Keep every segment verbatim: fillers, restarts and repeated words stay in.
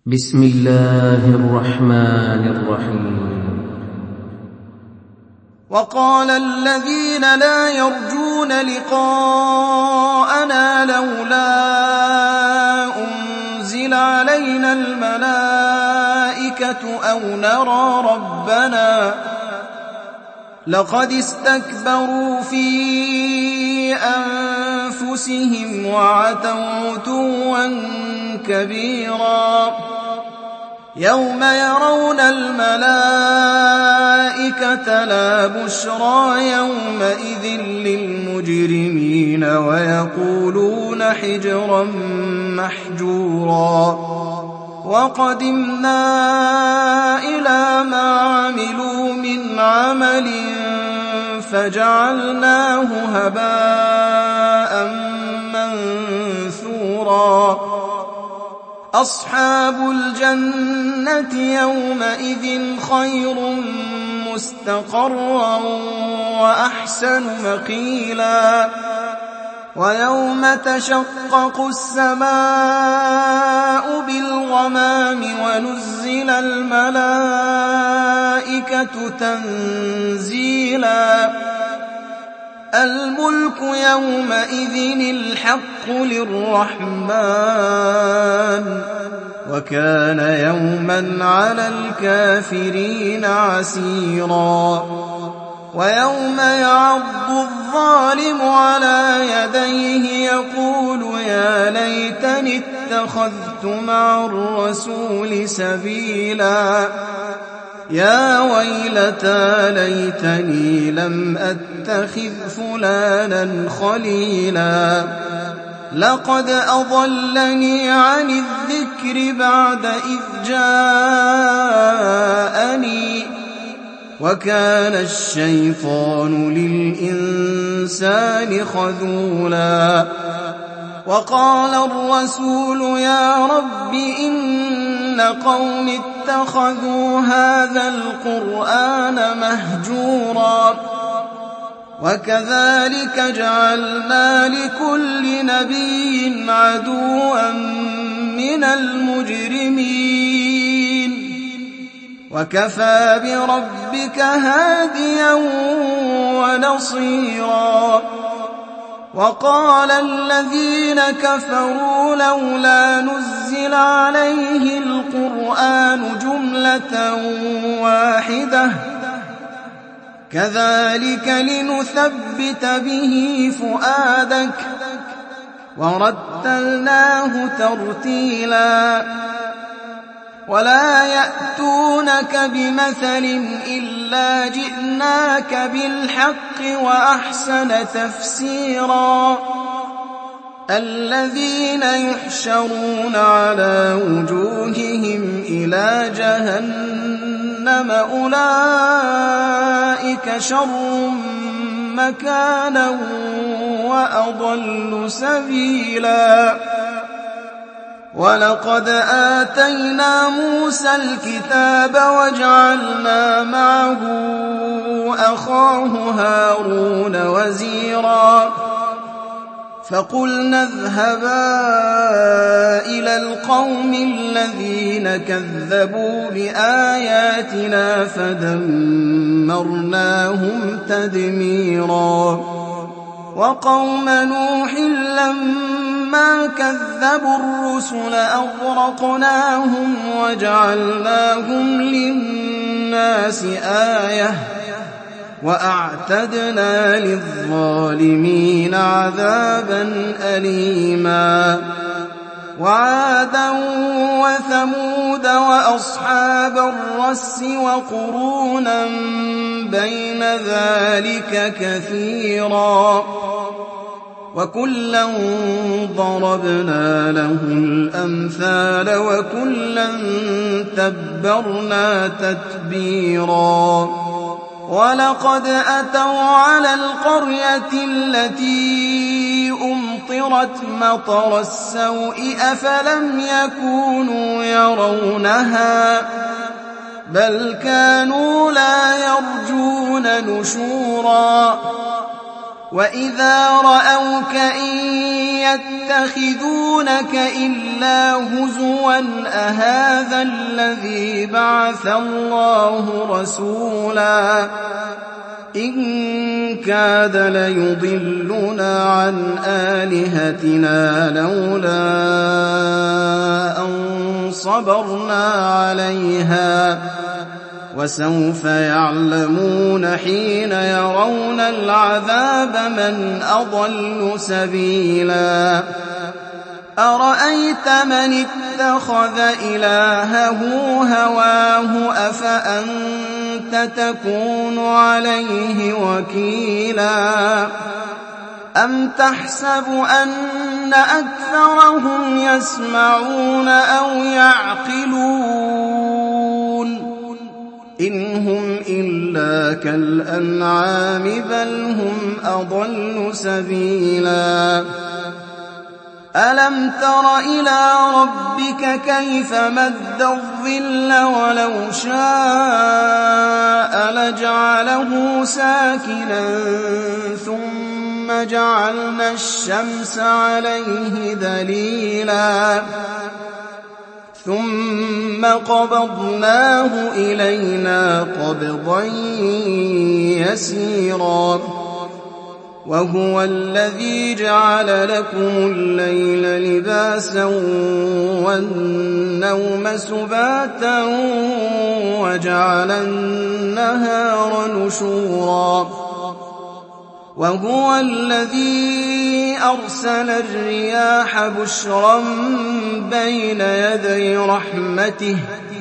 بسم الله الرحمن الرحيم. وقال الذين لا يرجون لقاءنا لولا أنزل علينا الملائكة أو نرى ربنا لقد استكبروا في أنفسهم وعتوا عتوا كبيرا يوم يرون الملائكة لا بشرى يومئذ للمجرمين ويقولون حجرا محجورا وقدمنا إلى ما عملوا من عمل فجعلناه هباء منثورا أصحاب الجنة يومئذ خير مستقرا وأحسن مقيلا ويوم تشقق السماء بالغمام ونزل الملائكة تنزيلا الملك يومئذ الحق للرحمن وكان يوما على الكافرين عسيرا ويوم يعض الظالم على يديه يقول يا ليتني اتخذت مع الرسول سبيلا يا ويلتى ليتني لم أتخذ فلانا خليلا لقد أضلني عن الذكر بعد إذ جاءني وكان الشيطان للإنسان خذولا وقال الرسول يا رب إن قوم اتخذوا هذا القرآن مهجورا وكذلك جعلنا لكل نبي عدوا من المجرمين وكفى بربك هاديا ونصيرا وقال الذين كفروا لولا نزل عليه القرآن جملة واحدة كذلك لنثبت به فؤادك ورتلناه ترتيلا ولا يأتونك بمثل إلا جئناك بالحق وأحسن تفسيرا الذين يحشرون على وجوههم إلى جهنم أولئك شر مكانا وأضل سبيلا ولقد آتينا موسى الكتاب وجعلنا معه أخاه هارون وزيرا فقلنا اذهبا إلى القوم الذين كذبوا بآياتنا فدمرناهم تدميرا وقوم نوح لما كذبوا الرسل أغرقناهم وجعلناهم للناس آية وأعتدنا للظالمين عذابا أليما وعادا وثمود وأصحاب الرس وقرونا بين ذلك كثيرا وكلا ضربنا له الأمثال وكلا تبرنا تتبيرا ولقد أتوا على القرية التي أمطرت مطر السوء أفلم يكونوا يرونها بل كانوا لا يرجون نشورا وإذا رأوك إن يتخذونك إلا هزوا أهذا الذي بعث الله رسولا إن كاد ليضلنا عن آلهتنا لولا أن صبرنا عليها وسوف يعلمون حين يرون العذاب من أضل سبيلا أرأيت من اتخذ إلهه هواه أفأنت تكون عليه وكيلا أم تحسب أن أكثرهم يسمعون أو يعقلون إن هم إلا كالأنعام بل هم أضل سبيلا ألم تر إلى ربك كيف مد الظل ولو شاء لجعله ساكنا ثم جعلنا الشمس عليه دليلا ثم قبضناه إلينا قبضا يسيرا وهو الذي جعل لكم الليل لباسا والنوم سباتا وجعل النهار نشورا وهو الذي أرسل الرياح بشرا بين يدي رحمته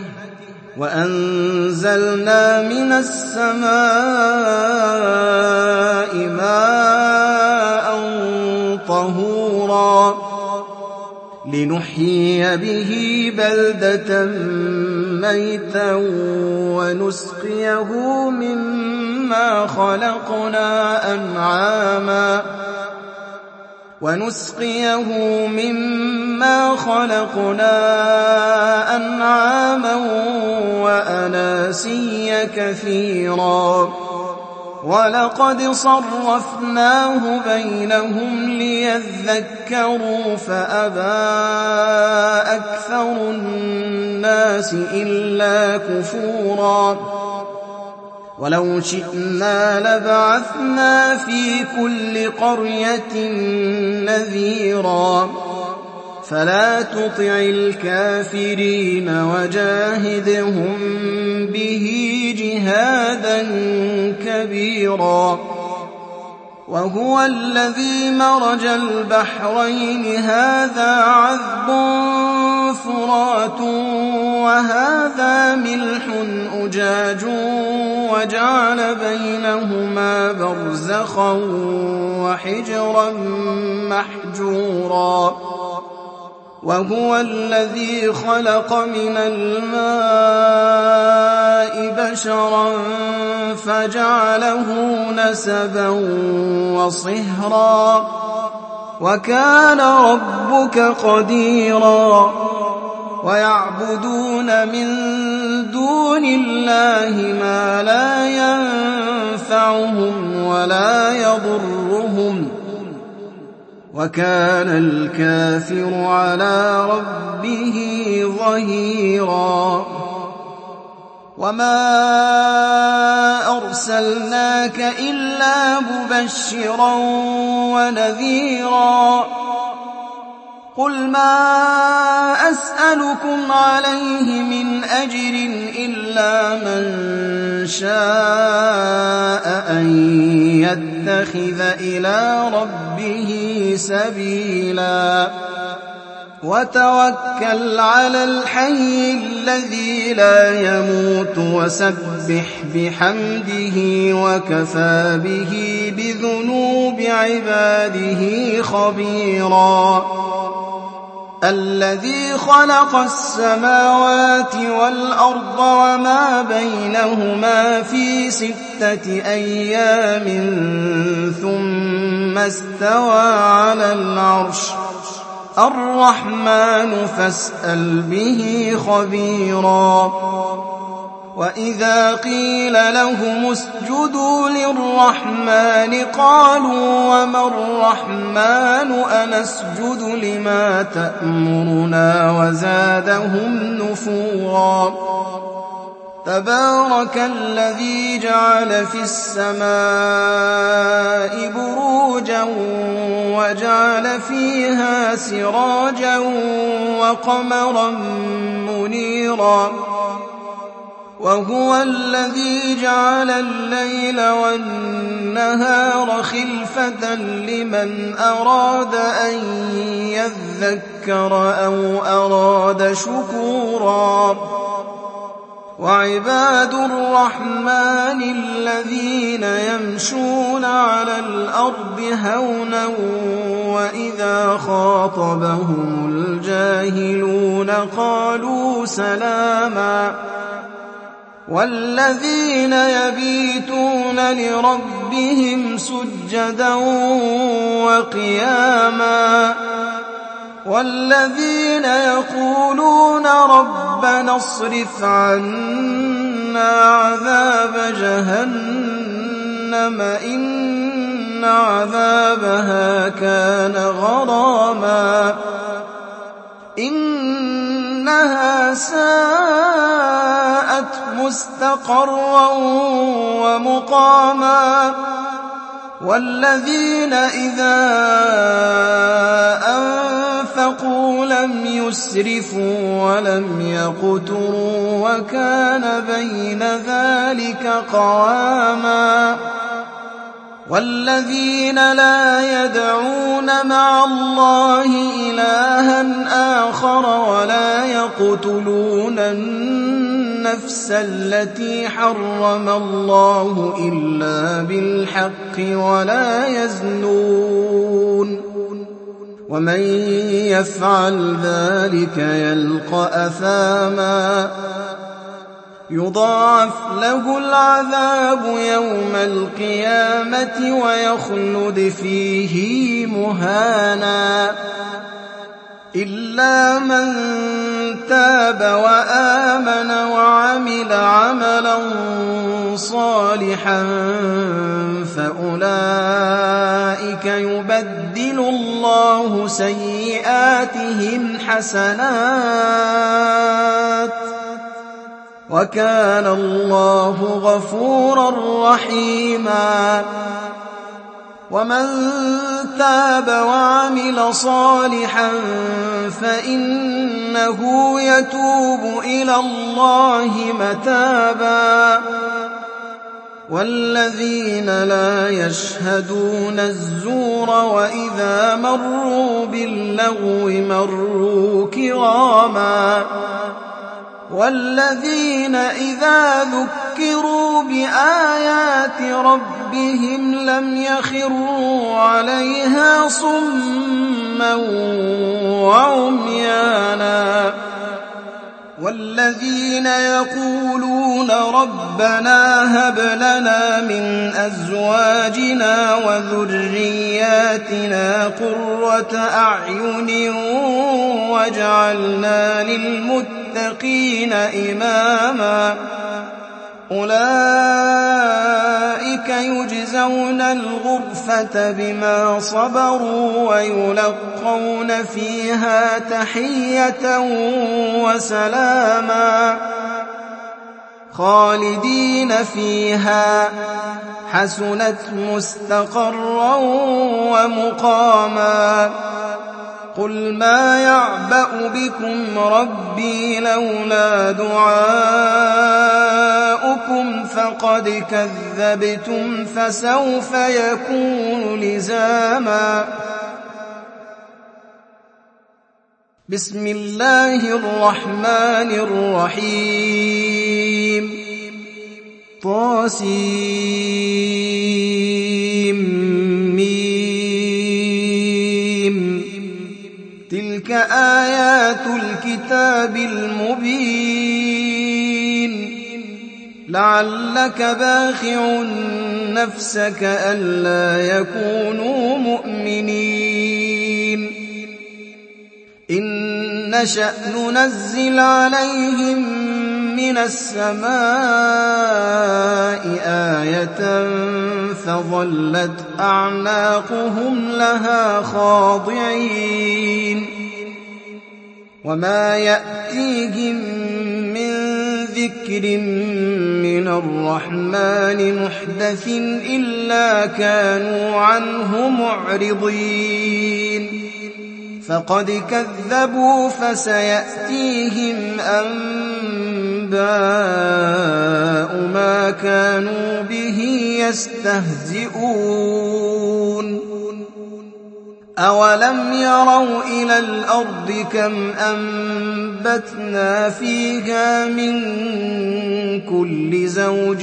وأنزلنا من السماء ماء طهورا لنحيي به بلدة ميتا ونسقيه مما خلقنا أنعاما ونسقيه مما خلقنا أنعاما وأناسيا كثيرا ولقد صرفناه بينهم ليذكروا فأبى أكثر الناس إلا كفورا ولو شئنا لبعثنا في كل قرية نذيرا فلا تطع الكافرين وجاهدهم به جهادا كبيرا وهو الذي مرج البحرين هذا عذب فرات وهذا ملح أجاج وجعل بينهما برزخا وحجرا محجورا وهو الذي خلق من الماء بشرا فجعله نسبا وصهرا وكان ربك قديرا ويعبدون من دون الله ما لا ينفعهم ولا يضرهم وكان الكافر على ربه ظهيرا وما أرسلناك إلا مبشرا ونذيرا قل ما أسألكم عليه من أجر إلا من شاء أن يتخذ إلى ربه سبيلا وتوكل على الحي الذي لا يموت وسبح بحمده وكفى به بذنوب عباده خبيرا الذي خلق السماوات والأرض وما بينهما في ستة أيام ثم استوى على العرش الرحمن فاسأل به خبيرا وإذا قيل لهم اسجدوا للرحمن قالوا وما الرحمن أنسجد لما تأمرنا وزادهم نفورا تبارك الذي جعل في السماء بروجا وجعل فيها سراجا وقمرا منيرا وهو الذي جعل الليل والنهار خلفة لمن أراد أن يذكر أو أراد شكورا وعباد الرحمن الذين يمشون على الأرض هونا وإذا خاطبهم الجاهلون قالوا سلاما والذين يبيتون لربهم سجدا وقياما والذين يقولون ربنا اصرف عنا عذاب جهنم إن عذابها كان غراما إنها ساءت مستقرا ومقاما والذين إذا أنفقوا لم يسرفوا ولم يقتروا وكان بين ذلك قواما والذين لا يدعون مع الله إلها آخر ولا يقتلون النفس التي حرم الله إلا بالحق ولا يزنون ومن يفعل ذلك يلقى أثاما يضاعف له العذاب يوم القيامة ويخلد فيه مهانا إلا من تاب وآمن وعمل عملا صالحا فأولئك يبدل الله سيئاتهم حسنات وكان الله غفورا رحيما ومن تاب وعمل صالحا فإنه يتوب إلى الله متابا والذين لا يشهدون الزور وإذا مروا باللغو مروا كراما والذين إذا ذكروا بآيات ربهم لم يخروا عليها صما وعميانا والذين يقولون ربنا هب لنا من أزواجنا وذرياتنا قرة أعين واجعلنا للمتقين إماما أولئك يجزون الغرفة بما صبروا ويلقون فيها تحية وسلاما خالدين فيها حسنت مستقرا ومقاما قل ما يعبأ بكم ربي لولا دعاؤكم فقد كذبتم فسوف يكون لزاما بسم الله الرحمن الرحيم طاسيم تلك آيات الكتاب المبين لعلك باخع نفسك ألا يكونوا مؤمنين إن نشأ ننزل عليهم من السماء آية فظلت أعناقهم لها خاضعين وما يأتيهم من ذكر من الرحمن محدث إلا كانوا عنه معرضين فقد كذبوا فسيأتيهم أنباء ما كانوا به يستهزئون أولم يروا إلى الأرض كم أنبتنا فيها من كل زوج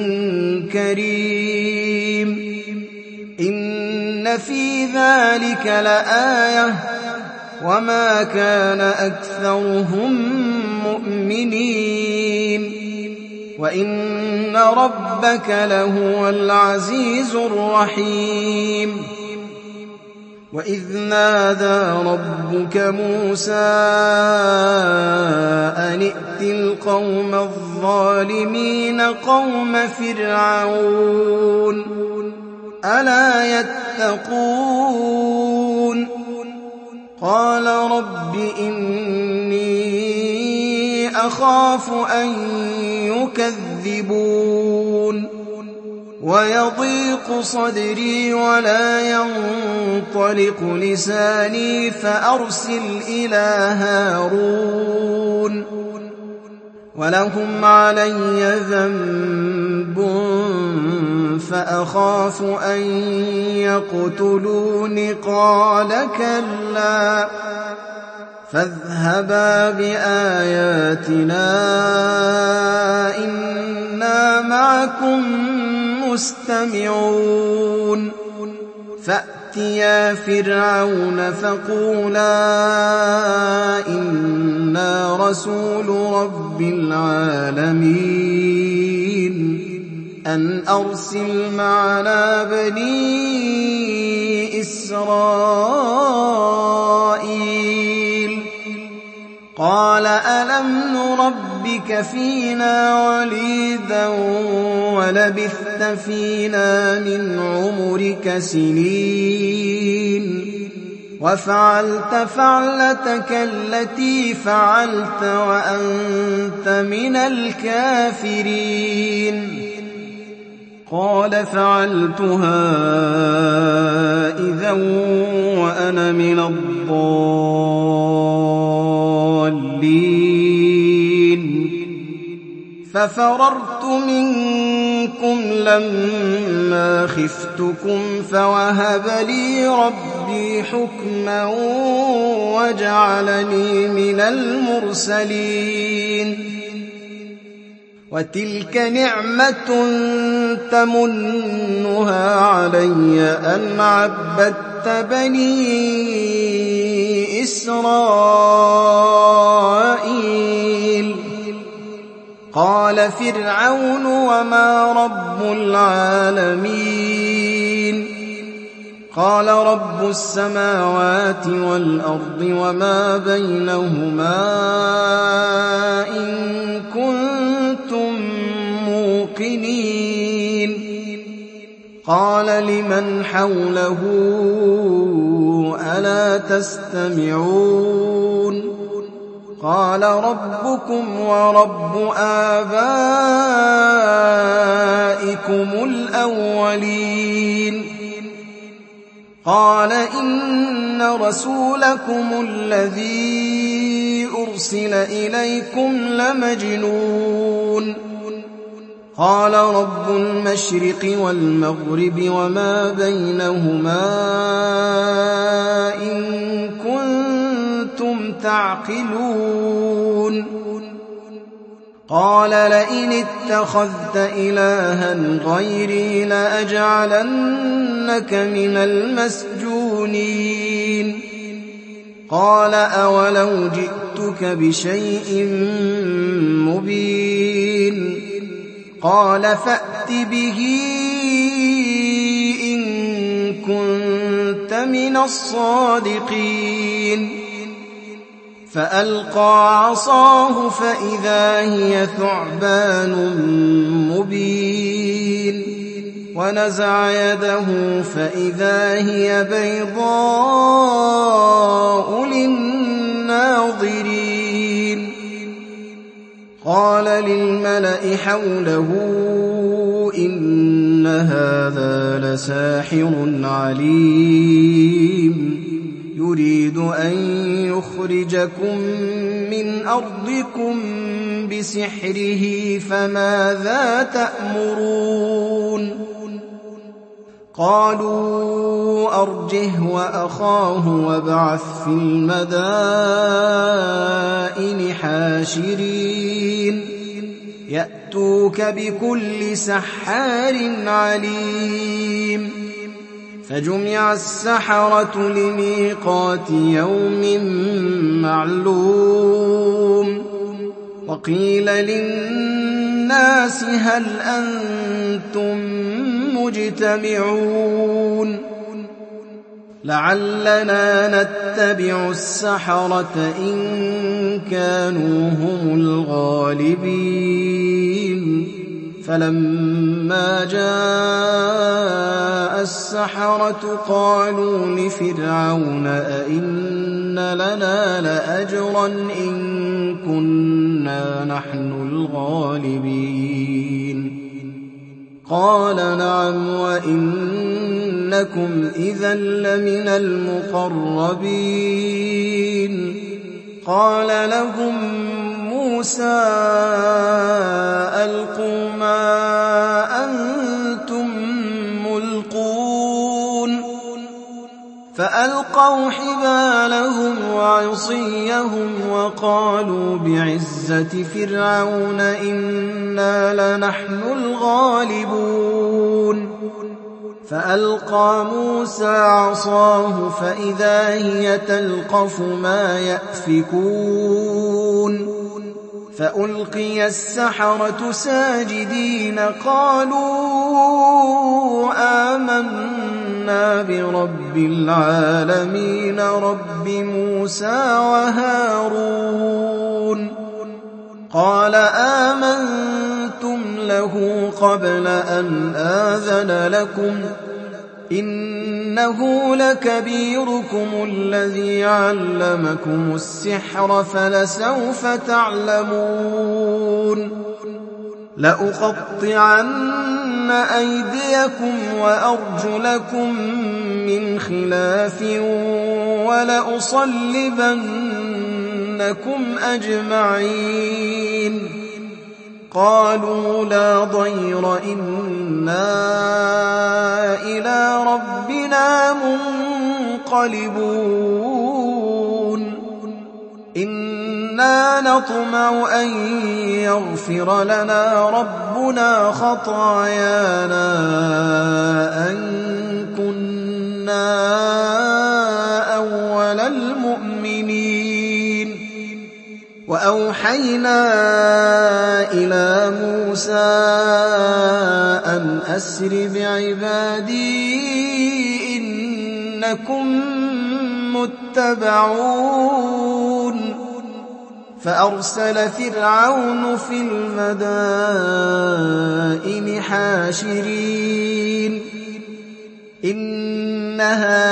كريم إن في ذلك لآية وما كان أكثرهم مؤمنين وإن ربك لهو العزيز الرحيم وإذ نادى ربك موسى أن ائت القوم الظالمين قوم فرعون ألا يتقون قال رب إني أخاف أن يكذبون ويضيق صدري ولا ينطلق لساني فأرسل إلى هارون ولهم علي ذنب فأخاف أن يقتلون قال كلا فاذهبا بآياتنا إنا معكم مستمعون فأتيا فرعون فقولا إنا رسول رب العالمين أن أرسل معنا بني إسرائيل قال ألم نربك فينا وليدا ولبثت فينا من عمرك سنين وفعلت فعلتك التي فعلت وأنت من الكافرين قال فعلتها إذا وأنا من الضالين ففررت منكم لما خفتكم فوهب لي ربي حكما وجعلني من المرسلين وتلك نعمة تمنها علي أن عبدت بني إسرائيل قال فرعون وما رب العالمين قال رب السماوات والأرض وما بينهما إن كنتم موقنين قال لمن حوله ألا تستمعون قال ربكم ورب آبائكم الأولين قال إن رسولكم الذي أرسل إليكم لمجنون قال رب المشرق والمغرب وما بينهما إن كنتم تعقلون قال لئن اتخذت إلها غيري لأجعلنك من المسجونين قال أولو جئتك بشيء مبين قال فأت به إن كنت من الصادقين فألقى عصاه فإذا هي ثعبان مبين ونزع يده فإذا هي بيضاء للناظرين قال للملأ حوله إن هذا لساحر عليم يريد أن يخرجكم من أرضكم بسحره فماذا تأمرون قالوا أرجه وأخاه وابعث في المدائن حاشرين يأتوك بكل سحار عليم فجمع السحرة لميقات يوم معلوم وقيل للناس هل أنتم مجتمعون لعلنا نتبع السحرة إن كانوا هم الغالبين فلما جاء السحرة قالوا لفرعون أئن لنا لأجرا إن كنا نحن الغالبين قال نعم وإنكم إذا لمن المقربين قال لهم موسى ألقوا ما أنتم ملقون فألقوا حبالهم وعصيهم وقالوا بعزة فرعون إنا لنحن الغالبون فألقى موسى عصاه فإذا هي تلقف ما يأفكون فألقي السحرة ساجدين قالوا آمنا برب العالمين رب موسى وهارون قال آمنتم له قبل أن آذن لكم إنه لكبيركم الذي علمكم السحر فلسوف تعلمون لأقطعن أيديكم وأرجلكم من خلاف ولأصلبنكم أجمعين قالوا لا ضير إنا إلى ربنا منقلبون إنا نطمع أن يغفر لنا ربنا خطايانا أن كنا أول المؤمنين وأوحينا إلى موسى أن أسر بعبادي إنكم متبعون فأرسل فرعون في المدائن حاشرين إن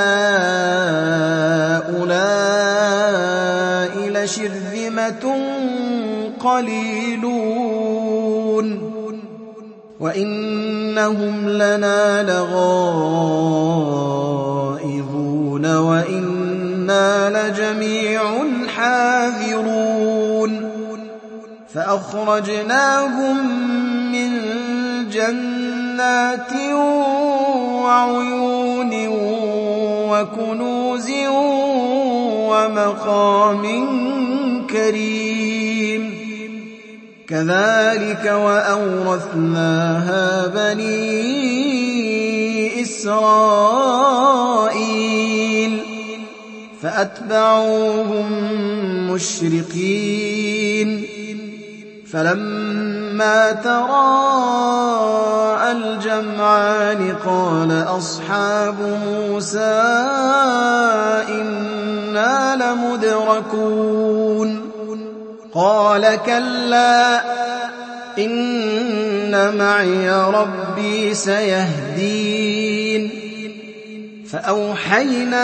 هؤلاء لشرذمة قليلون وإنهم لنا لغائظون وإنا لجميع حاذرون فأخرجناهم من جنات وعيون وكنوز ومقام كريم كذلك وأورثناها بني إسرائيل فأتبعوهم مشرقين فلما تراءى الجمعان قال أصحاب موسى إنا إِنَّا لَمُدْرَكُونَ قَالَ كَلَّا إِنَّ مَعِيَ رَبِّي سَيَهْدِينِ فَأَوْحَيْنَا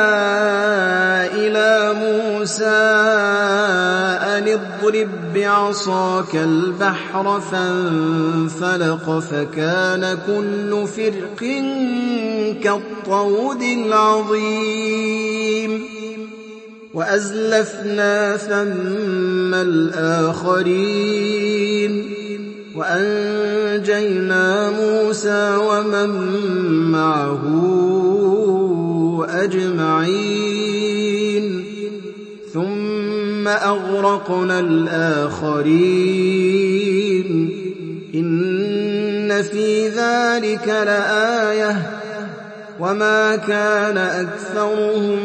إِلَىٰ مُوسَىٰ أَنِ اضْرِب بِّعَصَاكَ الْبَحْرَ فَانفَلَقَ فَكَانَ كُلُّ فِرْقٍ كَالطَّوْدِ الْعَظِيمِ وَأَزْلَفْنَا ثَمَّ الْآخَرِينَ وَأَنجَيْنَا مُوسَىٰ وَمَن مَّعَهُ أَجْمَعِينَ ثُمَّ أَغْرَقْنَا الْآخَرِينَ إِنَّ فِي ذَلِكَ لَآيَةً وَمَا كَانَ أَكْثَرُهُم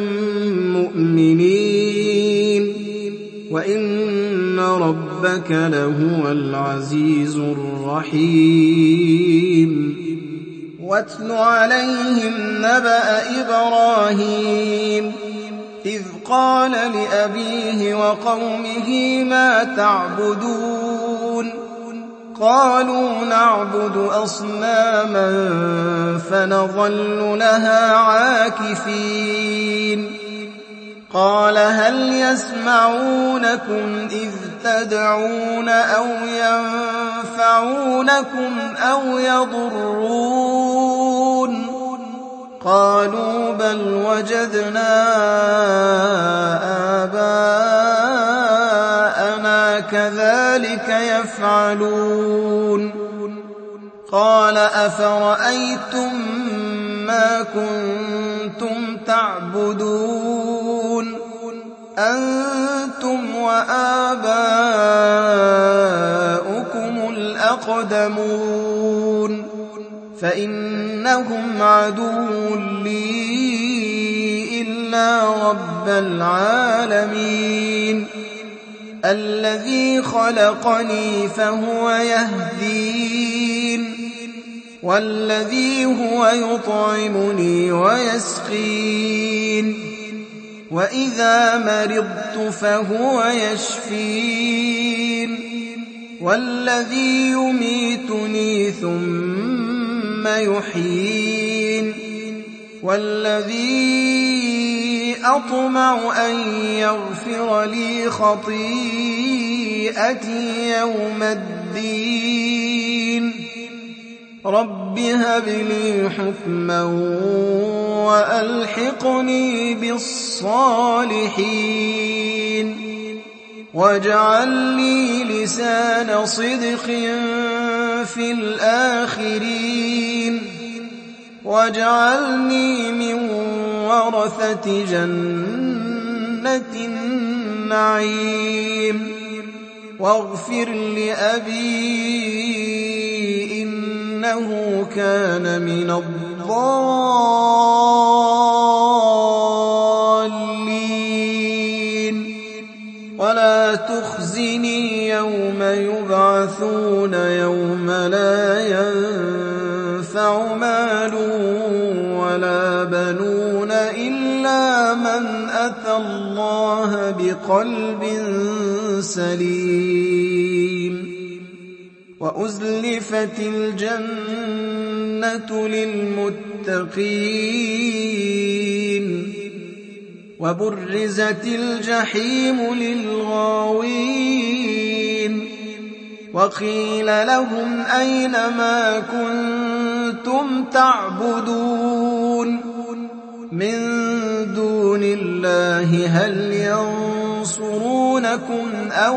مُّؤْمِنِينَ وَإِنَّ رَبَّكَ لَهُوَ الْعَزِيزُ الرَّحِيمُ وَاتْلُ عَلَيْهِمْ نَبَأَ إِبْرَاهِيمَ إِذْ قَالَ لِأَبِيهِ وَقَوْمِهِ مَا تَعْبُدُونَ قَالُوا نَعْبُدُ أَصْنَامًا فَنَظَلُّ لَهَا عَاكِفِينَ قَالَ هَلْ يَسْمَعُونَكُمْ إِذْ تَدْعُونَ أَوْ يَنفَعُونَكُمْ أَوْ يَضُرُّونَ قَالُوا بَلْ وَجَدْنَا آبَاءَنَا كَذَلِكَ يَفْعَلُونَ قَالَ أَفَرَأَيْتُم مَّا كُنتُمْ تَعْبُدُونَ أَنتُمْ وَآبَاؤُكُمُ الْأَقْدَمُونَ فَإِنَّهُمْ عَدُوٌّ لِّي إِلَّا رَبَّ الْعَالَمِينَ الَّذِي خَلَقَنِي فَهُوَ يَهْدِينِ وَالَّذِي هُوَ يُطْعِمُنِي وَيَسْقِينِ وَإِذَا مَرِضْتُ فَهُوَ يَشْفِينِ وَالَّذِي يُمِيتُنِي ثُمَّ يُحْيِينِ وَالَّذِي أَطْمَعُ أَن يَغْفِرَ لِي خَطِيئَتِي يَوْمَ الدِّينِ رَبِّ هَبْ لِي حُكْمًا وَأَلْحِقْنِي بِالصَّالِحِينَ وَاجْعَل لِّي لِسَانَ صِدْقٍ فِي الْآخِرِينَ وَاجْعَلْنِي مِن وَرَثَةِ جَنَّةِ النَّعِيمِ وَاغْفِرْ لِأَبِي إِنَّهُ كَانَ مِنَ الضَّالِّينَ وَلَا تُخْزِنِي يَوْمَ يُبْعَثُونَ يَوْمَ لَا يَنفَعُ مَالٌ وَلَا بَنُونَ إِلَّا مَنْ أَتَى اللَّهَ بِقَلْبٍ سَلِيمٍ وَأُزْلِفَتِ الْجَنَّةُ لِلْمُتَّقِينَ وَبُرِّزَتِ الْجَحِيمُ لِلْغَاوِينَ وَقِيلَ لَهُمْ أَيْنَ مَا كُنتُمْ تَعْبُدُونَ مِن دُونِ اللَّهِ هَلْ يَنصُرُونَكُمْ أَوْ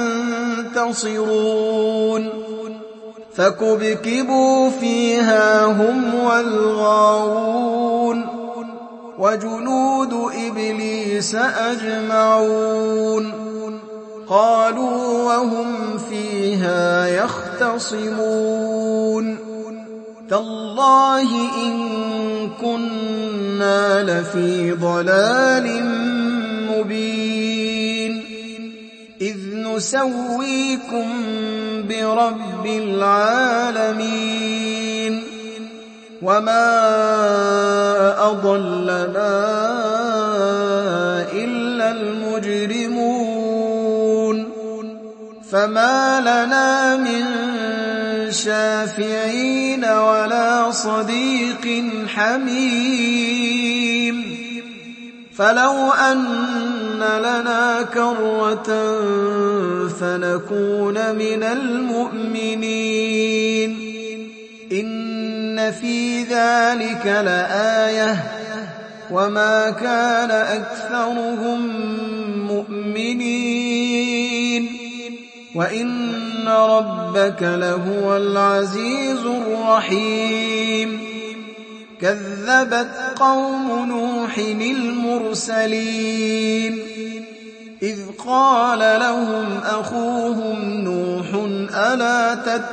يَنتَصِرُونَ فَكُبْكِبُوا فِيهَا هُمْ وَالْغَاوُونَ وَجُنُودُ إِبْلِيسَ أَجْمَعُونَ قَالُوا وَهُمْ فِيهَا يَخْتَصِمُونَ تَاللَّهِ إِن كُنَّا لَفِي ضَلَالٍ مُّبِينٍ إِذْ نُسَوِّيكُم بِرَبِّ الْعَالَمِينَ وما أضلنا إلا المجرمون فما لنا من شافعين ولا صديق حميم فلو أن لنا كرة فنكون من المؤمنين إن في ذلك لآية وما كان أكثرهم مؤمنين وإن ربك لهو العزيز الرحيم كذبت قوم نوح المرسلين إذ قال لهم أخوهم نوح ألا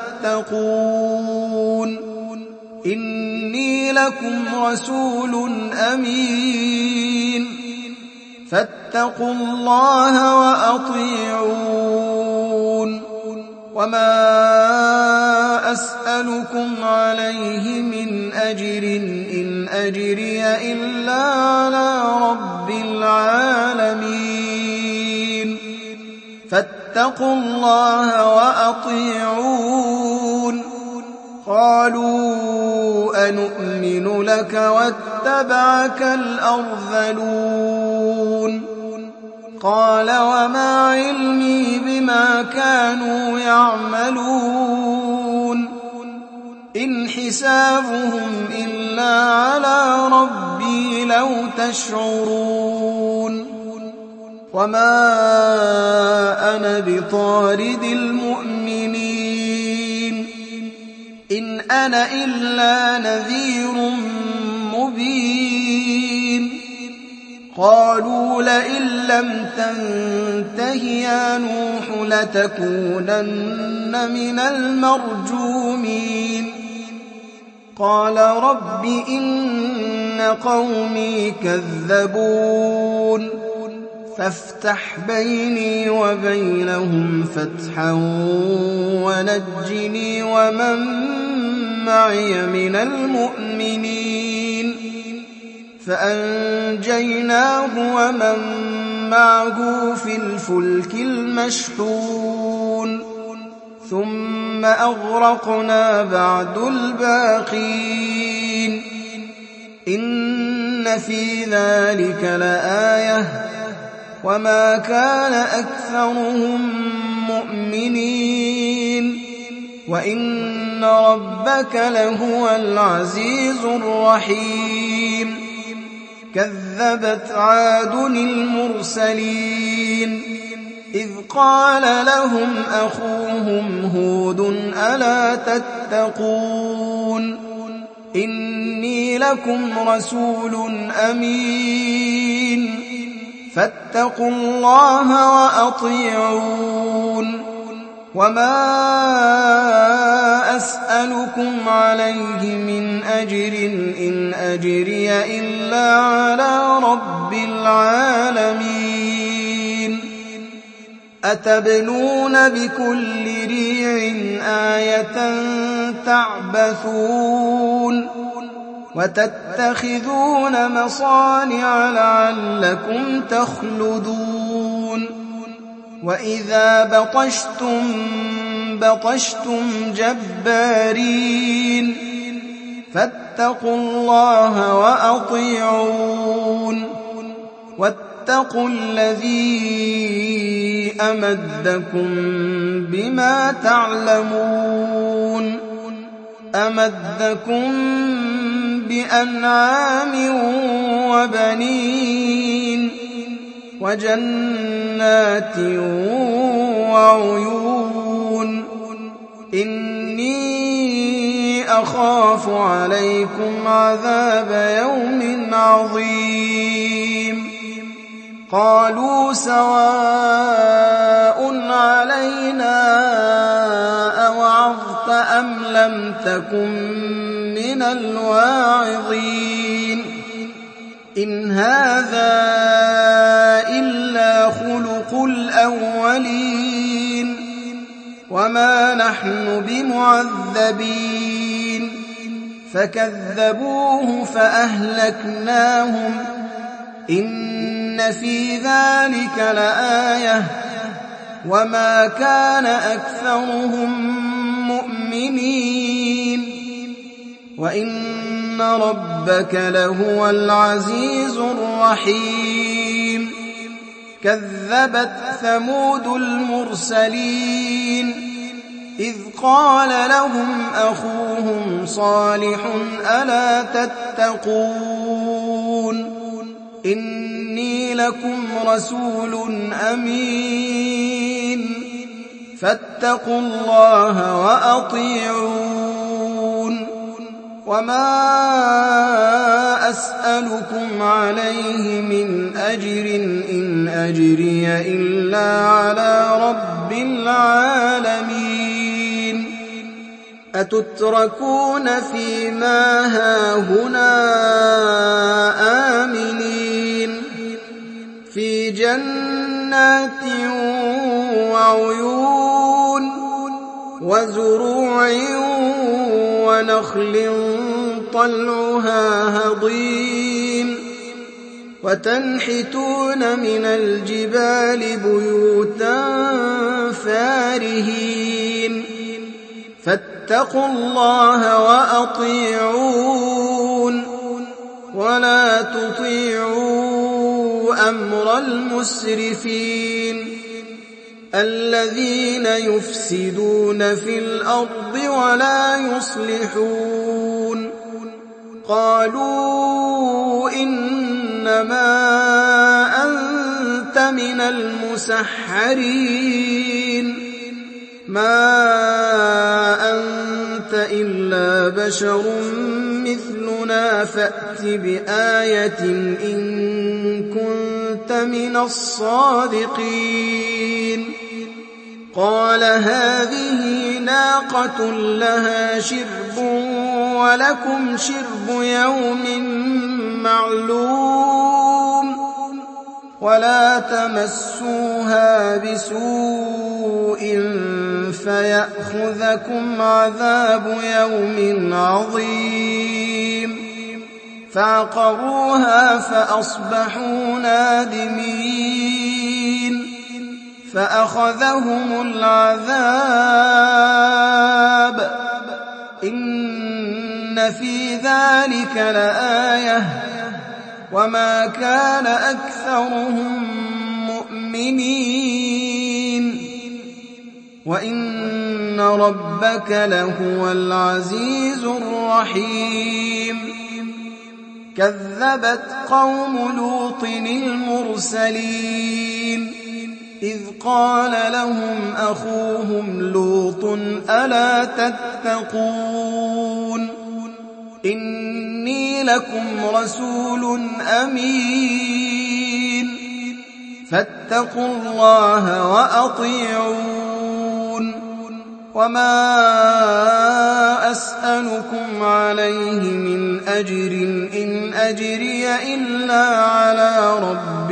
تتقون إني لكم رسول أمين فاتقوا الله وأطيعون وما أسألكم عليه من أجر إن أجري إلا على رب العالمين فاتقوا الله وأطيعون قالوا أنؤمن لك واتبعك الأرذلون قال وما علمي بما كانوا يعملون إن حسابهم إلا على ربي لو تشعرون وما أنا بطارد المؤمنين إن أنا إلا نذير مبين قالوا لئن لم تنته يا نوح لتكونن من المرجومين قال رب إن قومي كذبون فافتح بيني وبينهم فتحا ونجني ومن معي من المؤمنين فأنجيناه ومن معه في الفلك المشحون ثم أغرقنا بعد الباقين إن في ذلك لآية وما كان أكثرهم مؤمنين وإن ربك لهو العزيز الرحيم كذبت عاد المرسلين إذ قال لهم أخوهم هود ألا تتقون إني لكم رسول أمين فاتقوا الله وأطيعون وما أسألكم عليه من أجر إن أجري إلا على رب العالمين أتبنون بكل ريع آية تعبثون وتتخذون مصانع لعلكم تخلدون وإذا بطشتم بطشتم جبارين فاتقوا الله وأطيعون واتقوا الذي أمدكم بما تعلمون أمدكم بأنعام وبنين وجنات وعيون إني أخاف عليكم عذاب يوم عظيم قالوا سواء علينا أوعظت أم لم تكن من الواعظين إن هذا إلا خلق الأولين وما نحن بمعذبين فكذبوه فأهلكناهم إن في ذلك لآية وما كان أكثرهم مؤمنين وإن ربك لهو العزيز الرحيم كذبت ثمود المرسلين إذ قال لهم أخوهم صالح ألا تتقون إني لكم رسول أمين فاتقوا الله وأطيعون وما أسألكم عليه من أجر إن أجري إلا على رب العالمين أتتركون فيما هاهنا آمنين في جنات وعيون وزروع ونخل طلعها هضيم وتنحتون من الجبال بيوتا فارهين فاتقوا الله وأطيعون ولا تطيعوا أمر المسرفين الذين يفسدون في الأرض ولا يصلحون قالوا إنما أنت من المسحرين ما أنت إلا بشر مثلنا فأت بآية إن كنت من الصادقين قال هذه ناقة لها شرب ولكم شرب يوم معلوم ولا تمسوها بسوء فيأخذكم عذاب يوم عظيم فعقروها فأصبحوا نادمين فأخذهم العذاب إن في ذلك لآية وما كان أكثرهم مؤمنين وإن ربك لهو العزيز الرحيم كذبت قوم لوط المرسلين إذ قال لهم أخوهم لوط ألا تتقون إني لكم رسول أمين فاتقوا الله وأطيعون وما أسألكم عليه من أجر إن أجري إلا على رب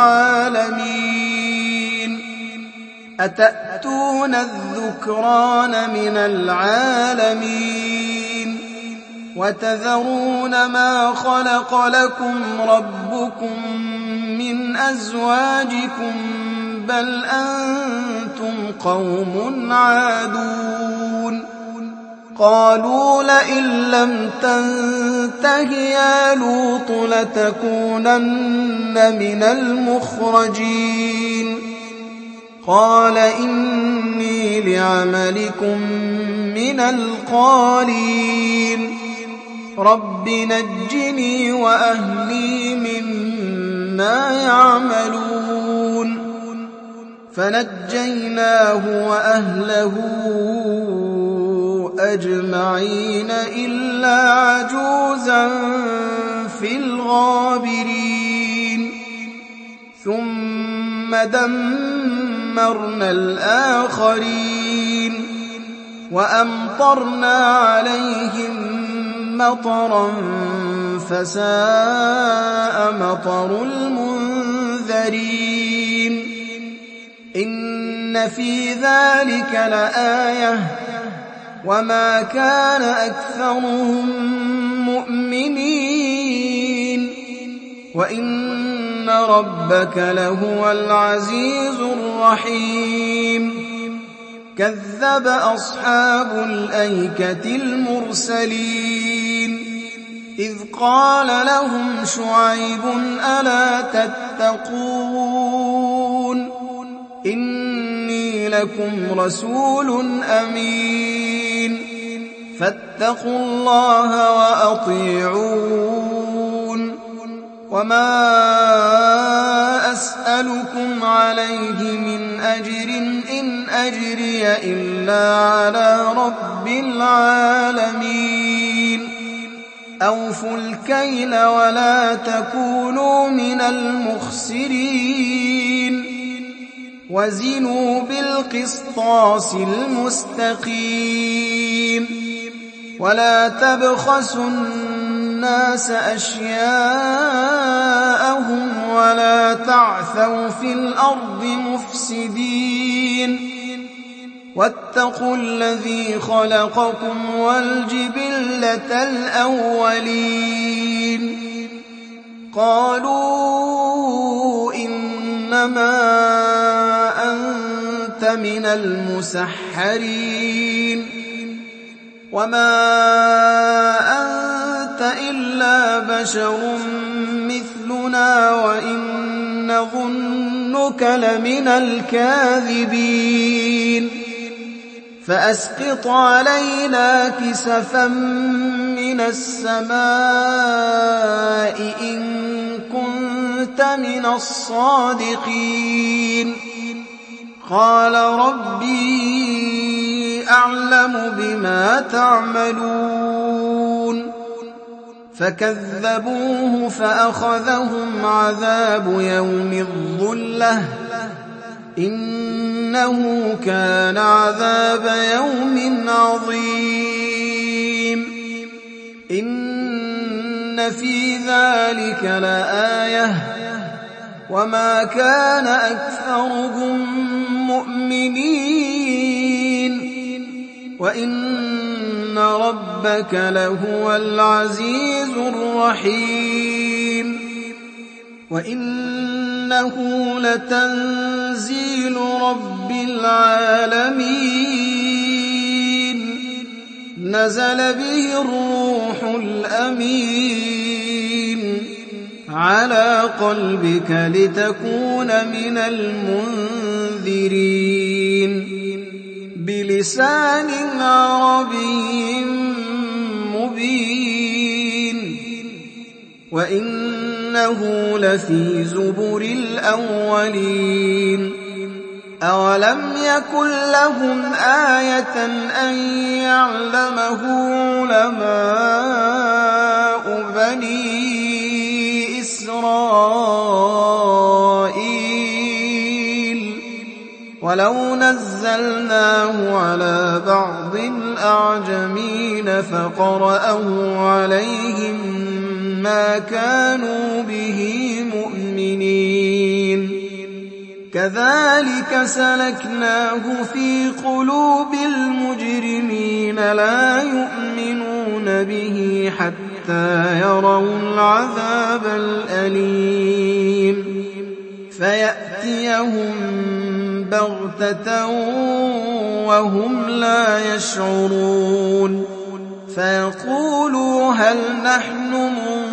العالمين أتأتون الذكران من العالمين وتذرون ما خلق لكم ربكم من أزواجكم بل أنتم قوم عادون قالوا لئن لم تنته يا لوط لتكونن من المخرجين قال إني لعملكم من القالين رب نجني وأهلي مما يعملون فنجيناه وأهله أجمعين إلا عجوزا في الغابرين ثم دمرنا الآخرين وأمطرنا عليهم مطرا فساء مطر المنذرين إن في ذلك لآية وما كان أكثرهم المجرمين وإن ربك لهو العزيز الرحيم كذب أصحاب الأيكة المرسلين إذ قال لهم شعيب ألا تتقون إني لكم رسول أمين فاتقوا الله وأطيعون وما أسألكم عليه من أجر إن أجري إلا على رب العالمين أوفوا الكيل ولا تكونوا من المخسرين وزنوا بالقسطاس المستقيم ولا تبخسوا الناس أشياءهم ولا تعثوا في الأرض مفسدين واتقوا الذي خلقكم والجبلة الأولين قالوا إنما أنت من المسحرين وما أنت إلا بشر مثلنا وإن نظنك لمن الكاذبين فأسقط علينا كسفا من السماء إن كنت من الصادقين قال ربي أعلم بما تعملون فكذبوه فأخذهم عذاب يوم الظلة إنه كان عذاب يوم عظيم إن في ذلك لآية وما كان أكثرهم مؤمنين وإن ربك لهو العزيز الرحيم وإنه لتنزيل رب العالمين نزل به الروح الأمين على قلبك لتكون من المنذرين بلسان عربي مبين وإنه لفي زبر الأولين أولم يكن لهم آية أن يعلمه علماء بني إسرائيل ولو نزلناه على بعض الأعجمين فقرأه عليهم ما كانوا به مؤمنين كذلك سلكناه في قلوب المجرمين لا يؤمنون به حتى يروا العذاب الأليم فيأتيهم بغتة وهم لا يشعرون فيقولوا هل نحن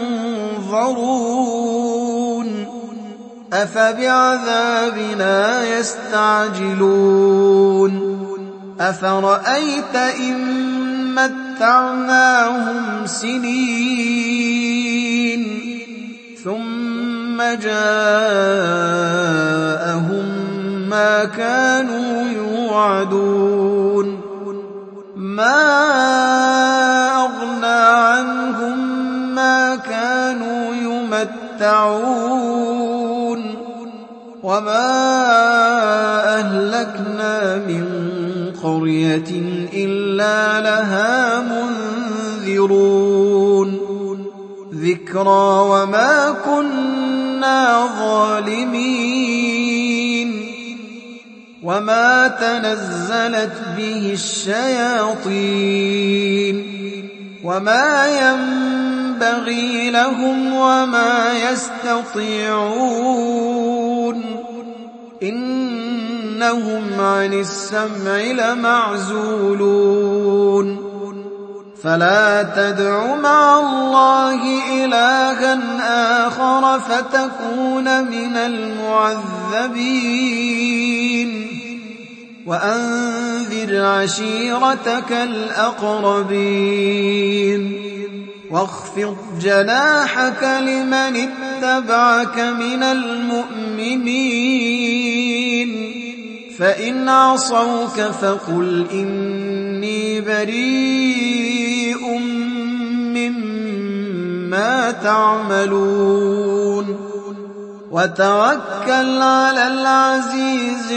منظرون أفبعذابنا يستعجلون أفرأيت إن متعناهم سنين ثم جاءهم ما كانوا يوعدون ما أغنى عنهم ما كانوا يمتعون وما أهلكنا من قرية إلا لها منذرون ذكرى وما كنا ظالمين وما تنزلت به الشياطين وما ينبغي ينبغي لهم وما يستطيعون إنهم عن السمع لمعزولون فلا تدع مع الله إلها آخر فتكون من المعذبين وأنذر عشيرتك الأقربين واخفض جناحك لمن اتبعك من المؤمنين فإن عصوك فقل إني بريء مما تعملون وتوكل على العزيز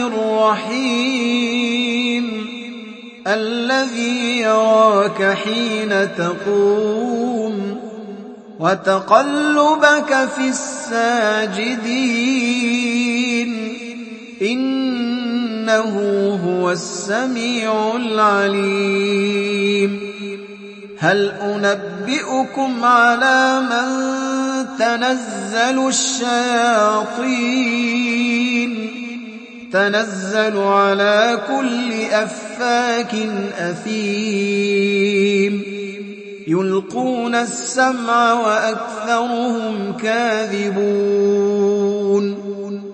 الرحيم الذي يراك حين تقوم وتقلبك في الساجدين إنه هو السميع العليم هل أنبئكم على من تنزل الشياطين تنزل على كل أفاك أثيم يلقون السمع وأكثرهم كاذبون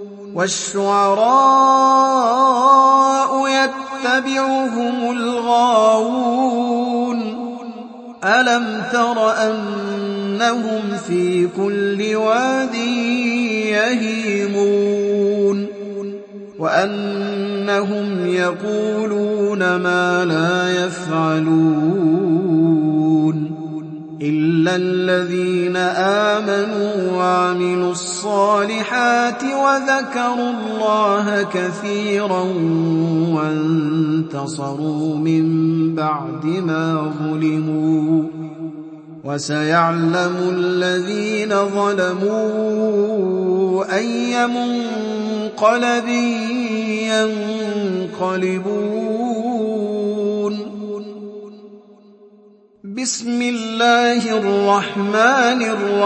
والشعراء يتبعهم الغاوون ألم تر أنهم في كل واد يهيمون وأنهم يقولون ما لا يفعلون إلا الذين آمنوا وعملوا الصالحات وذكروا الله كثيرا وانتصروا من بعد ما ظلموا وسيعلم الذين ظلموا أي منقلب ينقلبون بسم الله الرحمن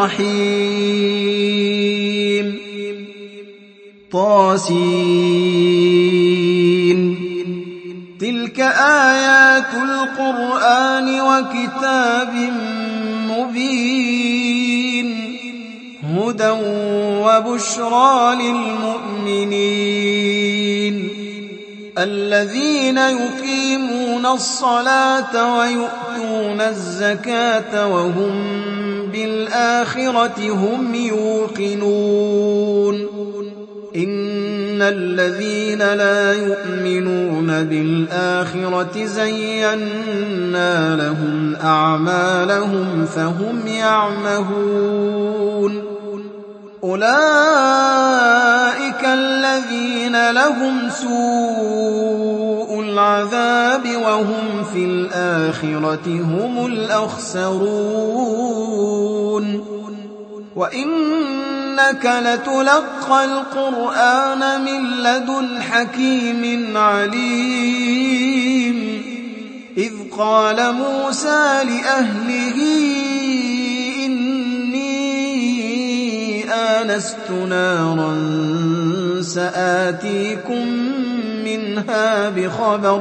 الرحيم طاسين تلك آيات القرآن وكتاب مبين هدى وبشرى للمؤمنين الذين يقيمون الصلاة ويؤتون الزكاة وهم بالآخرة هم يوقنون إن الذين لا يؤمنون بالآخرة زينا لهم أعمالهم فهم يعمهون أولئك الذين لهم سوء العذاب وهم في الآخرة هم الأخسرون وإنك لتلقى القرآن من لدن حكيم عليم إذ قال موسى لأهله آنست نارا سآتيكم منها بخبر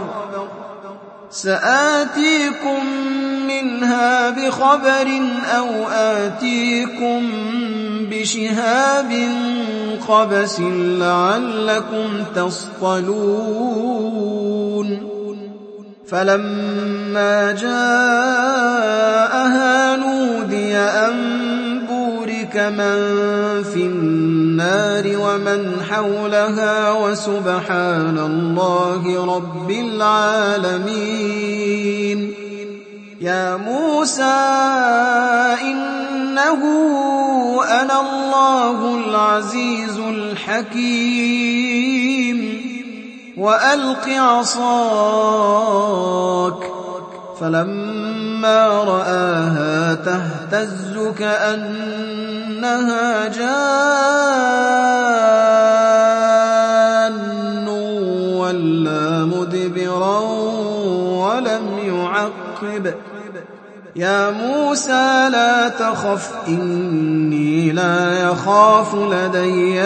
سآتيكم منها بخبر أو آتيكم بشهاب قبس لعلكم تصطلون فلما جاءها نودي أن بورك من في النار ومن حولها وسبحان الله رب العالمين يا موسى إنه أنا الله العزيز الحكيم وألق عصاك فلما رآها تهتز كأنها جان ولا مدبرا ولم يعقب يا موسى لا تخف إني لا يخاف لدي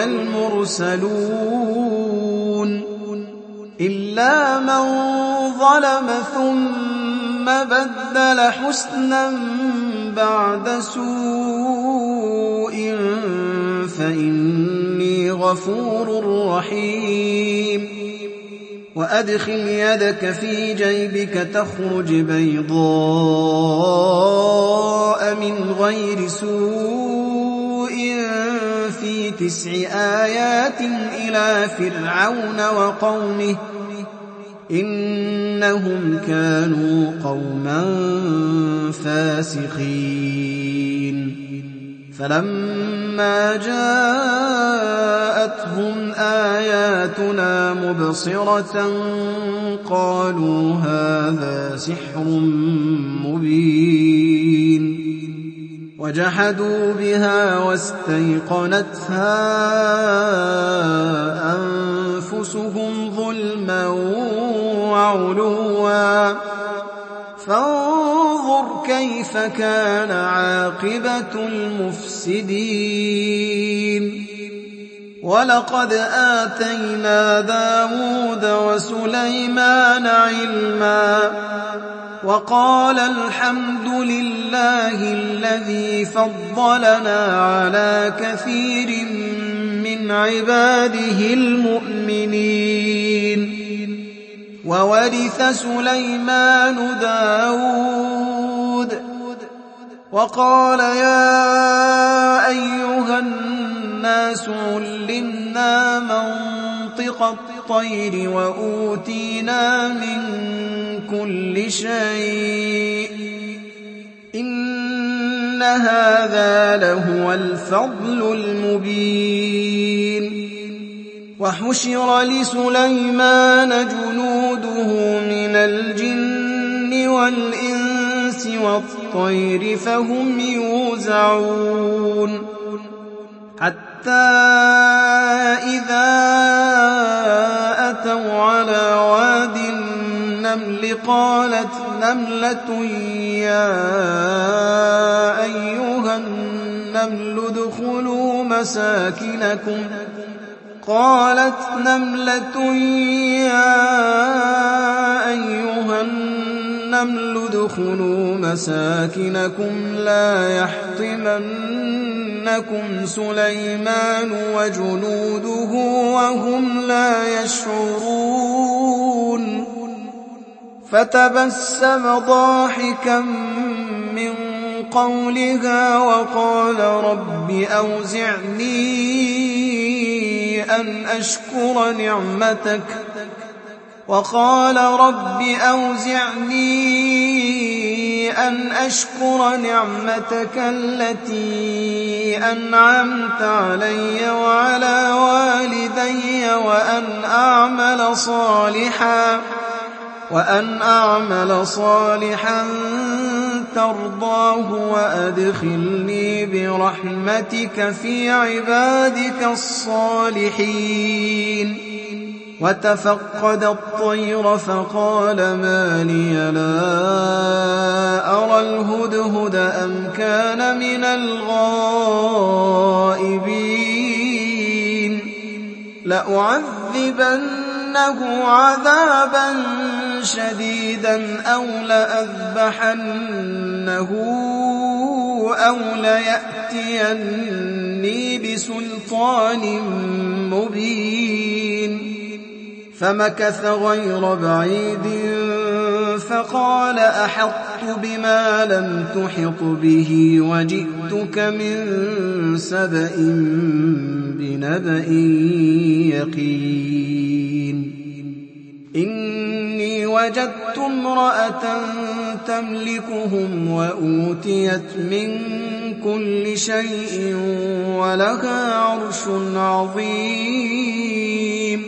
المرسلون إلا من ظلم ثم بدل حسنا بعد سوء فإني غفور رحيم وأدخل يدك في جيبك تخرج بيضاء من غير سوء في تسع آيات إلى فرعون وقومه إنهم كانوا قوما فاسقين فلما جاءتهم آياتنا مبصرة قالوا هذا سحر مبين وجحدوا بها واستيقنتها أنفسهم ظلما وعلوا فانظر كيف كان عاقبة المفسدين ولقد آتينا داود وسليمان علما وقال الحمد لله الذي فضلنا على كثير من عباده المؤمنين وورث سليمان داود وقال يا أيها الناس علمنا منطق الطير وأوتينا من كل شيء إن هذا لهو الفضل المبين وحشر لسليمان جنوده من الجن والإنس والطير فهم يوزعون حتى إذا أتوا على واد النمل قالت نملة يا أيها النمل ادخلوا مساكنكم قالت نملة يا أيها النمل ادخلوا مساكنكم لا يحطمنكم سليمان وجنوده وهم لا يشعرون فتبسم ضاحكا من قولها وقال رب أوزعني أن أشكر نعمتك وقال رب أوزعني أن أشكر نعمتك التي أنعمت علي وعلى والدي وأن أعمل صالحا وأن أعمل صالحا ترضاه وأدخلني برحمتك في عبادك الصالحين وتفقد الطير فقال ما لي لا أرى الهدهد أم كان من الغائبين لأعذبنه عذابا شديدا أو لأذبحنه أو ليأتيني بسلطان مبين فمكث غير بعيد فقال أحطت بما لم تحط به وجئتك من سبأ بنبأ يقين إني وجدت امرأة تملكهم وأوتيت من كل شيء ولها عرش عظيم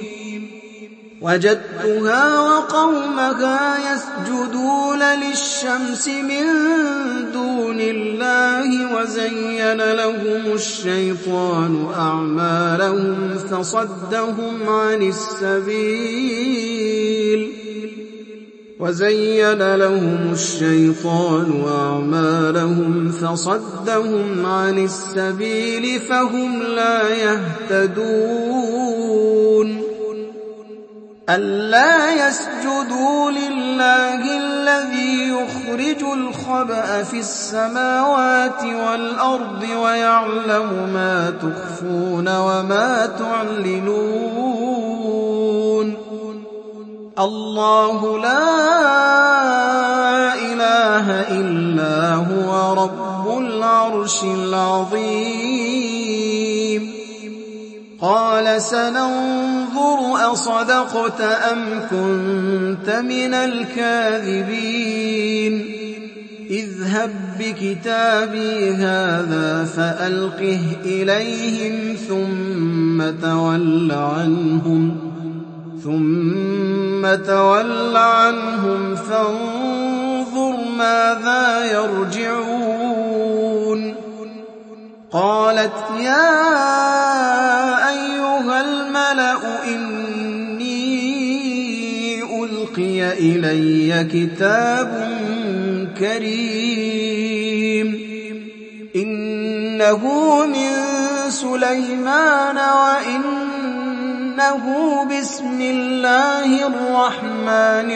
وجدتها وقومها يسجدون للشمس من دون الله وزين لهم الشيطان أعمالهم فصدهم عن السبيل وزين لهم الشيطان أعمالهم فصدهم عن السبيل فهم لا يهتدون ألا يسجدوا لله الذي يخرج الخبأ في السماوات والأرض ويعلم ما تخفون وما تعلنون الله لا إله إلا هو رب العرش العظيم قال سننظر أصدقت أم كنت من الكاذبين اذهب بكتابي هذا فألقه إليهم ثم تول عنهم ثم تول عنهم فانظر ماذا يرجعون قالت يا أيها الملأ إني ألقي إلي كتاب كريم إنه من سليمان وإنه بسم الله الرحمن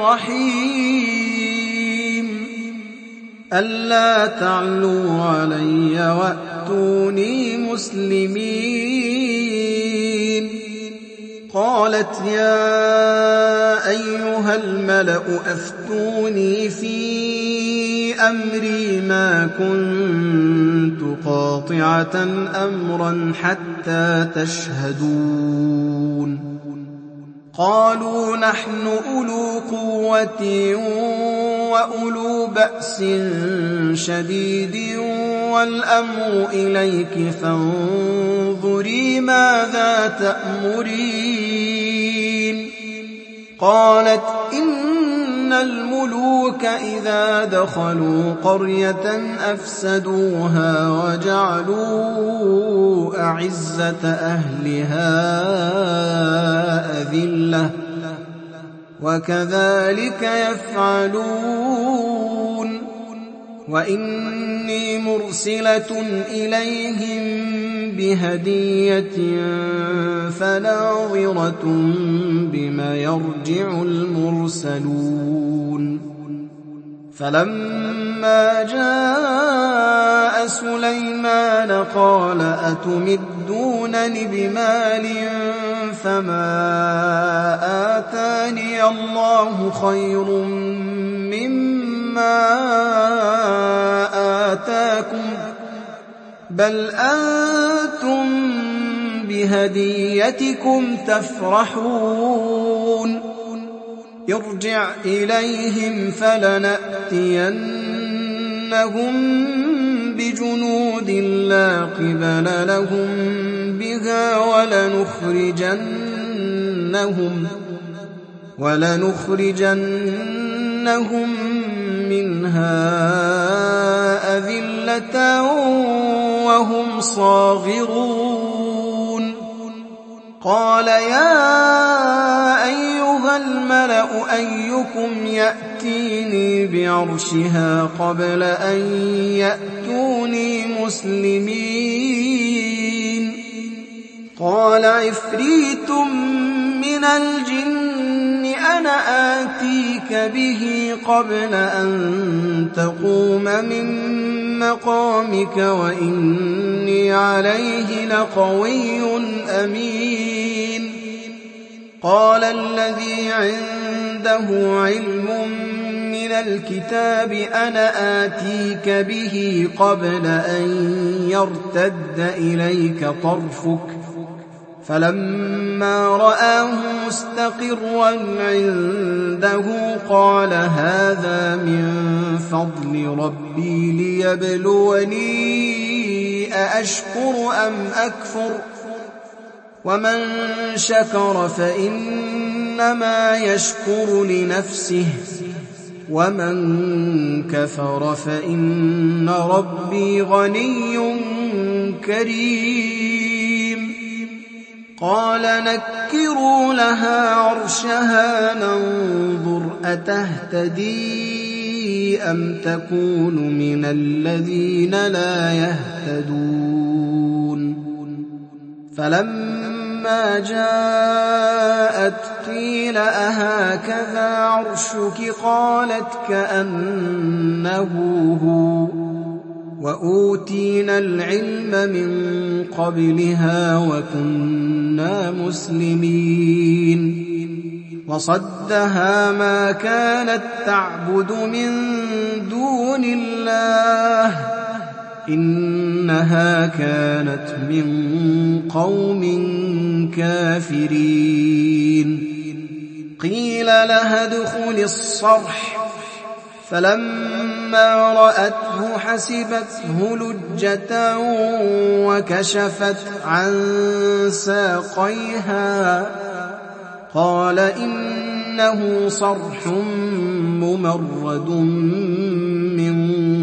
الرحيم ألا تعلوا علي وأتوني مسلمين قالت يا أيها الملأ أفتوني في أمري ما كنت قاطعة أمرا حتى تشهدون قالوا نحن أولو قوة وأولو بأس شديد والأمر إليك فانظري ماذا تأمرين قالت إن الملوك إذا دخلوا قرية أفسدوها وجعلوا أعزة أهلها أذلة وكذلك يفعلون وإني مرسلة إليهم بهدية فناظرة بما يرجع المرسلون فلما جاء سليمان قال أتمدونني بمال فما آتاني الله خير مما آتاكم بل أنتم بهديتكم تفرحون ارجع إليهم فلنأتينهم بجنود لا قبل لهم بها ولنخرجنهم ولنخرجنهم منها أذلة وهم صاغرون قال يا أيها الملأ أيكم يأتيني بعرشها قبل أن يأتوني مسلمين قال عفريت من الجن أنا آتيك به قبل أن تقوم من مقامك وإني عليه لقوي أمين قال الذي عنده علم من الكتاب أنا آتيك به قبل أن يرتد إليك طرفك فلما رآه مستقرا عنده قال هذا من فضل ربي ليبلوني أأشكر أم أكفر ومن شكر فإنما يشكر لنفسه ومن كفر فإن ربي غني كريم قال نكروا سَكِّرُوا لَهَا عَرْشَهَا نَنظُرْ أَتَهْتَدِي أَمْ تَكُونُ مِنَ الَّذِينَ لَا يَهْتَدُونَ فَلَمَّا جَاءَتْ قِيلَ أَهَكَذَا عَرْشُكِ قَالَتْ كَأَنَّهُ هُوَ وَأُوتِينَا الْعِلْمَ مِنْ قَبْلِهَا وَكُنَّا مُسْلِمِينَ وَصَدَّهَا مَا كَانَتْ تَعْبُدُ مِنْ دُونِ اللَّهِ إِنَّهَا كَانَتْ مِنْ قَوْمٍ كَافِرِينَ قِيلَ لَهَا ادْخُلِي الصَّرْحَ فَلَمَّا رَأَتْهُ حَسِبَتْهُ لُجَّةً وَكَشَفَتْ عَنْ سَاقَيْهَا قَالَ إِنَّهُ صَرْحٌ مُمَرَّدٌ مِّن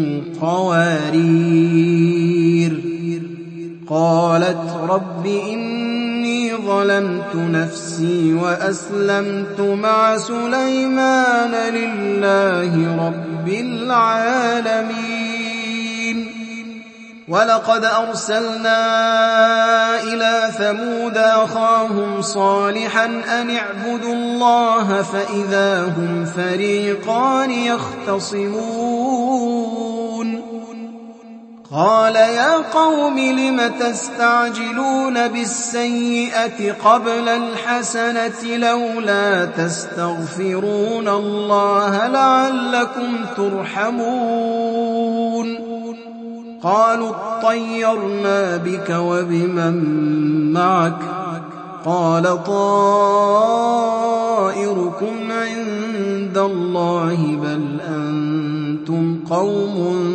قَوَارِيرَ قَالَتْ رَبِّ إِنِّي ظَلَمْتُ نَفْسِي وَأَسْلَمْتُ مَعَ سُلَيْمَانَ لِلَّهِ رَبِّ الْعَالَمِينَ وَلَقَدْ أَرْسَلْنَا إِلَى ثَمُودَ أَخَاهُمْ صَالِحًا أَنِ اعْبُدُوا اللَّهَ فَإِذَا هُمْ فَرِيقَانِ يَخْتَصِمُونَ قَالَ يَا قَوْمِ لِمَ تَسْتَعْجِلُونَ بِالسَّيِّئَةِ قَبْلَ الْحَسَنَةِ لَوْلَا تَسْتَغْفِرُونَ اللَّهَ لَعَلَّكُمْ تُرْحَمُونَ قَالُوا اطَّيَّرْنَا بِكَ وَبِمَن مَّعَكَ قَالَ طَائِرُكُمْ عِندَ اللَّهِ بَلْ أَنتُمْ قَوْمٌ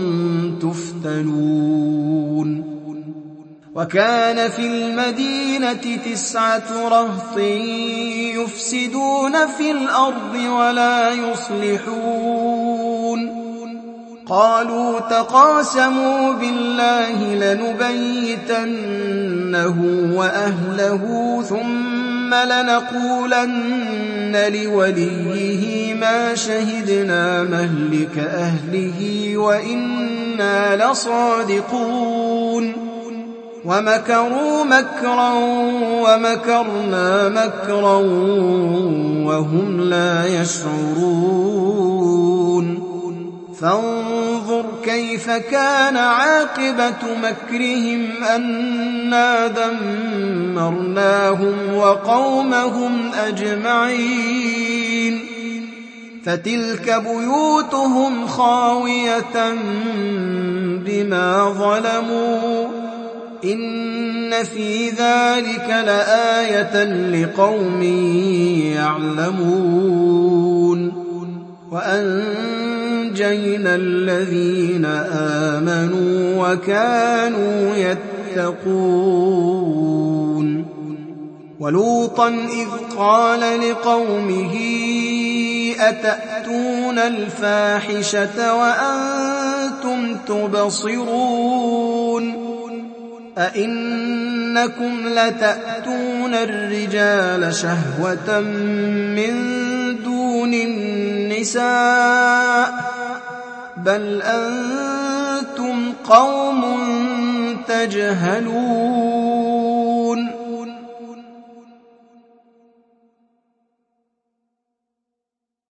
تُفْتَنُونَ وَكَانَ فِي الْمَدِينَةِ تِسْعَةُ رَهْطٍ يُفْسِدُونَ فِي الْأَرْضِ وَلَا يُصْلِحُونَ قَالُوا تَقَاسَمُوا بِاللَّهِ لَنُبَيِّتَنَّهُ وَأَهْلَهُ ثُمَّ لَنَقُولَنَّ لِوَلِيِّهِ مَا شَهِدْنَا مَهْلِكَ أَهْلِهِ وَإِنَّا لَصَادِقُونَ وَمَكَرُوا مَكْرًا وَمَكَرْنَا مَكْرًا وَهُمْ لَا يَشْعُرُونَ فانظر كيف كان عاقبة مكرهم أنا دمرناهم وقومهم أجمعين فتلك بيوتهم خاوية بما ظلموا إن في ذلك لآية لقوم يعلمون وأنجينا الذين آمنوا وكانوا يتقون ولوطا إذ قال لقومه أتأتون الفاحشة وأنتم تبصرون أئنكم لتأتون الرجال شهوة من دون النساء بل أنتم قوم تجهلون